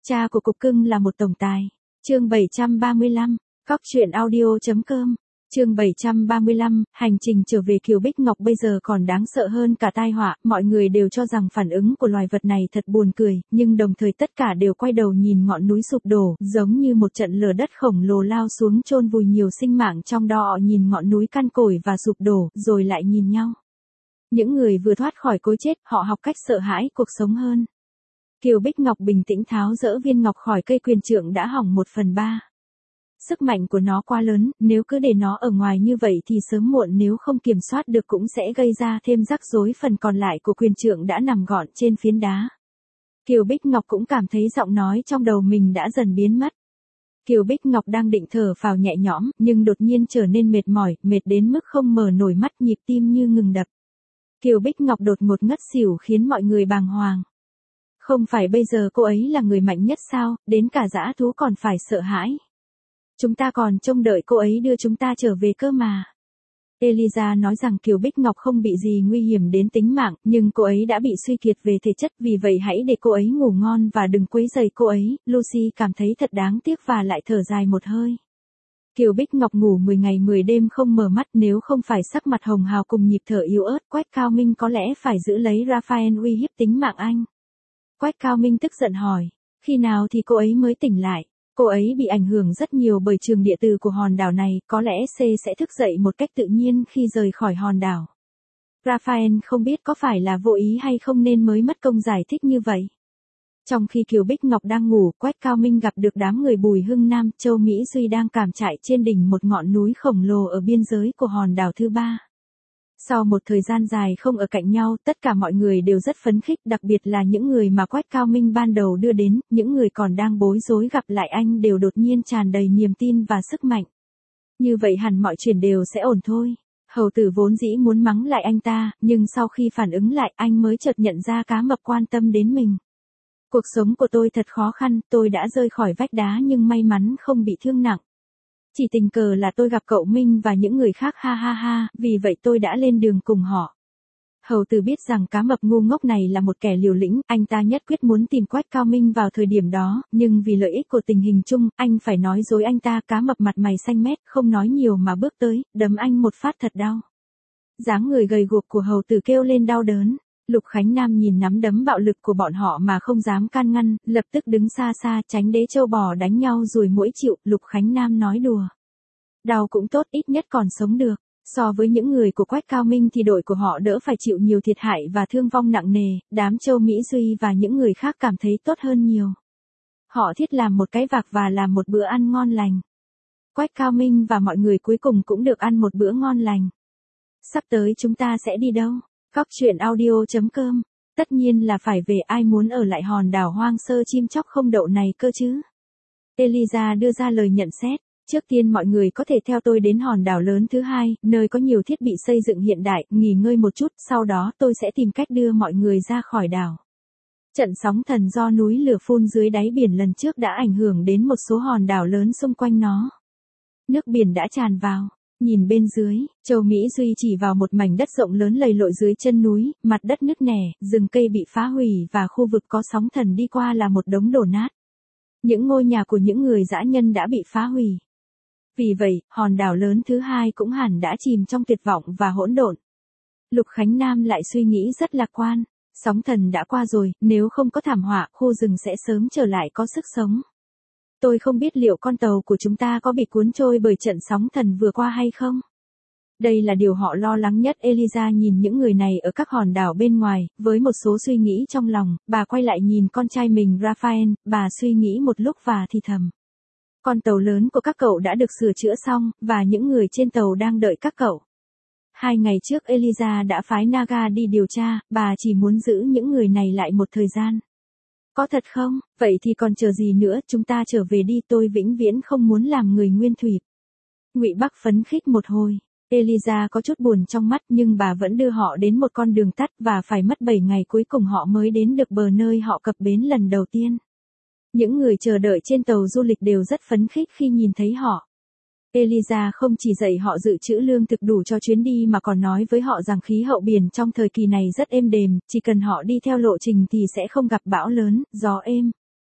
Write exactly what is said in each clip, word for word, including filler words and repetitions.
Cha của cục cưng là một tổng tài. Chương bảy trăm ba mươi lăm, Cóc truyện audio chấm com. Chương bảy trăm ba mươi lăm, hành trình trở về Kiều Bích Ngọc bây giờ còn đáng sợ hơn cả tai họa, mọi người đều cho rằng phản ứng của loài vật này thật buồn cười, nhưng đồng thời tất cả đều quay đầu nhìn ngọn núi sụp đổ, giống như một trận lở đất khổng lồ lao xuống chôn vùi nhiều sinh mạng trong đó, họ nhìn ngọn núi căn cổi và sụp đổ, rồi lại nhìn nhau. Những người vừa thoát khỏi cối chết, họ học cách sợ hãi cuộc sống hơn. Kiều Bích Ngọc bình tĩnh tháo dỡ viên ngọc khỏi cây quyền trượng đã hỏng một phần ba. Sức mạnh của nó quá lớn, nếu cứ để nó ở ngoài như vậy thì sớm muộn nếu không kiểm soát được cũng sẽ gây ra thêm rắc rối. Phần còn lại của quyền trượng đã nằm gọn trên phiến đá. Kiều Bích Ngọc cũng cảm thấy giọng nói trong đầu mình đã dần biến mất. Kiều Bích Ngọc đang định thở phào nhẹ nhõm, nhưng đột nhiên trở nên mệt mỏi, mệt đến mức không mở nổi mắt, nhịp tim như ngừng đập. Kiều Bích Ngọc đột ngột ngất xỉu khiến mọi người bàng hoàng. Không phải bây giờ cô ấy là người mạnh nhất sao, đến cả dã thú còn phải sợ hãi. Chúng ta còn trông đợi cô ấy đưa chúng ta trở về cơ mà. Eliza nói rằng Kiều Bích Ngọc không bị gì nguy hiểm đến tính mạng, nhưng cô ấy đã bị suy kiệt về thể chất, vì vậy hãy để cô ấy ngủ ngon và đừng quấy rầy cô ấy. Lucy cảm thấy thật đáng tiếc và lại thở dài một hơi. Kiều Bích Ngọc ngủ mười ngày mười đêm không mở mắt, nếu không phải sắc mặt hồng hào cùng nhịp thở yếu ớt, Quách Cao Minh có lẽ phải giữ lấy Raphael uy hiếp tính mạng anh. Quách Cao Minh tức giận hỏi, khi nào thì cô ấy mới tỉnh lại? Cô ấy bị ảnh hưởng rất nhiều bởi trường địa từ của hòn đảo này, có lẽ C sẽ thức dậy một cách tự nhiên khi rời khỏi hòn đảo. Raphael không biết có phải là vô ý hay không nên mới mất công giải thích như vậy. Trong khi Kiều Bích Ngọc đang ngủ, Quách Cao Minh gặp được đám người Bùi Hưng Nam, Châu Mỹ Duy đang cắm trại trên đỉnh một ngọn núi khổng lồ ở biên giới của hòn đảo thứ ba. Sau một thời gian dài không ở cạnh nhau, tất cả mọi người đều rất phấn khích, đặc biệt là những người mà Quách Cao Minh ban đầu đưa đến, những người còn đang bối rối gặp lại anh đều đột nhiên tràn đầy niềm tin và sức mạnh. Như vậy hẳn mọi chuyện đều sẽ ổn thôi. Hầu tử vốn dĩ muốn mắng lại anh ta, nhưng sau khi phản ứng lại anh mới chợt nhận ra cá mập quan tâm đến mình. Cuộc sống của tôi thật khó khăn, tôi đã rơi khỏi vách đá nhưng may mắn không bị thương nặng. Chỉ tình cờ là tôi gặp cậu Minh và những người khác, ha ha ha, vì vậy tôi đã lên đường cùng họ. Hầu tử biết rằng cá mập ngu ngốc này là một kẻ liều lĩnh, anh ta nhất quyết muốn tìm Quách Cao Minh vào thời điểm đó, nhưng vì lợi ích của tình hình chung, anh phải nói dối anh ta. Cá mập mặt mày xanh mét, không nói nhiều mà bước tới, đấm anh một phát thật đau. Dáng người gầy guộc của hầu tử kêu lên đau đớn. Lục Khánh Nam nhìn nắm đấm bạo lực của bọn họ mà không dám can ngăn, lập tức đứng xa xa tránh đế châu bò đánh nhau rồi mỗi chịu. Lục Khánh Nam nói đùa. Đau cũng tốt, ít nhất còn sống được. So với những người của Quách Cao Minh thì đội của họ đỡ phải chịu nhiều thiệt hại và thương vong nặng nề, đám Châu Mỹ Duy và những người khác cảm thấy tốt hơn nhiều. Họ thiết làm một cái vạc và làm một bữa ăn ngon lành. Quách Cao Minh và mọi người cuối cùng cũng được ăn một bữa ngon lành. Sắp tới chúng ta sẽ đi đâu? Cóc truyện audio chấm com. Tất nhiên là phải về, ai muốn ở lại hòn đảo hoang sơ chim chóc không đậu này cơ chứ? Eliza đưa ra lời nhận xét. Trước tiên mọi người có thể theo tôi đến hòn đảo lớn thứ hai, nơi có nhiều thiết bị xây dựng hiện đại, nghỉ ngơi một chút, sau đó tôi sẽ tìm cách đưa mọi người ra khỏi đảo. Trận sóng thần do núi lửa phun dưới đáy biển lần trước đã ảnh hưởng đến một số hòn đảo lớn xung quanh nó. Nước biển đã tràn vào. Nhìn bên dưới, Châu Mỹ Duy chỉ vào một mảnh đất rộng lớn lầy lội dưới chân núi, mặt đất nứt nẻ, rừng cây bị phá hủy và khu vực có sóng thần đi qua là một đống đổ nát. Những ngôi nhà của những người dã nhân đã bị phá hủy. Vì vậy, hòn đảo lớn thứ hai cũng hẳn đã chìm trong tuyệt vọng và hỗn độn. Lục Khánh Nam lại suy nghĩ rất lạc quan. Sóng thần đã qua rồi, nếu không có thảm họa, khu rừng sẽ sớm trở lại có sức sống. Tôi không biết liệu con tàu của chúng ta có bị cuốn trôi bởi trận sóng thần vừa qua hay không. Đây là điều họ lo lắng nhất. Eliza nhìn những người này ở các hòn đảo bên ngoài, với một số suy nghĩ trong lòng, bà quay lại nhìn con trai mình Raphael, bà suy nghĩ một lúc và thì thầm. Con tàu lớn của các cậu đã được sửa chữa xong, và những người trên tàu đang đợi các cậu. Hai ngày trước Eliza đã phái Naga đi điều tra, bà chỉ muốn giữ những người này lại một thời gian. Có thật không? Vậy thì còn chờ gì nữa, chúng ta trở về đi, tôi vĩnh viễn không muốn làm người nguyên thủy. Ngụy Bắc phấn khích một hồi. Eliza có chút buồn trong mắt nhưng bà vẫn đưa họ đến một con đường tắt và phải mất bảy ngày cuối cùng họ mới đến được bờ nơi họ cập bến lần đầu tiên. Những người chờ đợi trên tàu du lịch đều rất phấn khích khi nhìn thấy họ. Eliza không chỉ dạy họ dự trữ lương thực đủ cho chuyến đi mà còn nói với họ rằng khí hậu biển trong thời kỳ này rất êm đềm, chỉ cần họ đi theo lộ trình thì sẽ không gặp bão lớn, gió êm.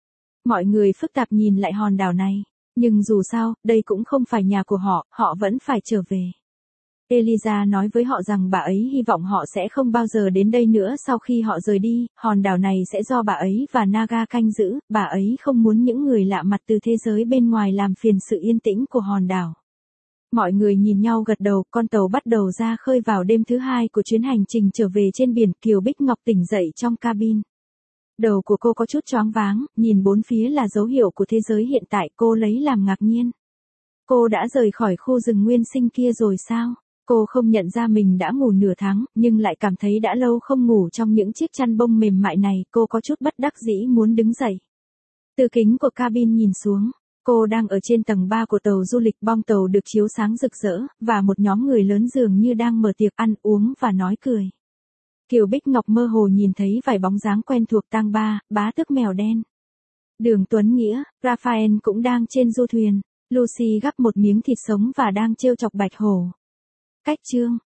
Mọi người phức tạp nhìn lại hòn đảo này. Nhưng dù sao, đây cũng không phải nhà của họ, họ vẫn phải trở về. Eliza nói với họ rằng bà ấy hy vọng họ sẽ không bao giờ đến đây nữa sau khi họ rời đi, hòn đảo này sẽ do bà ấy và Naga canh giữ, bà ấy không muốn những người lạ mặt từ thế giới bên ngoài làm phiền sự yên tĩnh của hòn đảo. Mọi người nhìn nhau gật đầu, con tàu bắt đầu ra khơi vào đêm thứ hai của chuyến hành trình trở về trên biển. Kiều Bích Ngọc tỉnh dậy trong cabin. Đầu của cô có chút choáng váng, nhìn bốn phía là dấu hiệu của thế giới hiện tại, cô lấy làm ngạc nhiên. Cô đã rời khỏi khu rừng nguyên sinh kia rồi sao? Cô không nhận ra mình đã ngủ nửa tháng, nhưng lại cảm thấy đã lâu không ngủ trong những chiếc chăn bông mềm mại này, cô có chút bất đắc dĩ muốn đứng dậy. Từ kính của cabin nhìn xuống, cô đang ở trên tầng ba của tàu du lịch, bong tàu được chiếu sáng rực rỡ, và một nhóm người lớn dường như đang mở tiệc ăn uống và nói cười. Kiều Bích Ngọc mơ hồ nhìn thấy vài bóng dáng quen thuộc, Tang Ba, bá tước mèo đen. Đường Tuấn Nghĩa, Raphael cũng đang trên du thuyền, Lucy gắp một miếng thịt sống và đang trêu chọc Bạch Hổ. Cách chương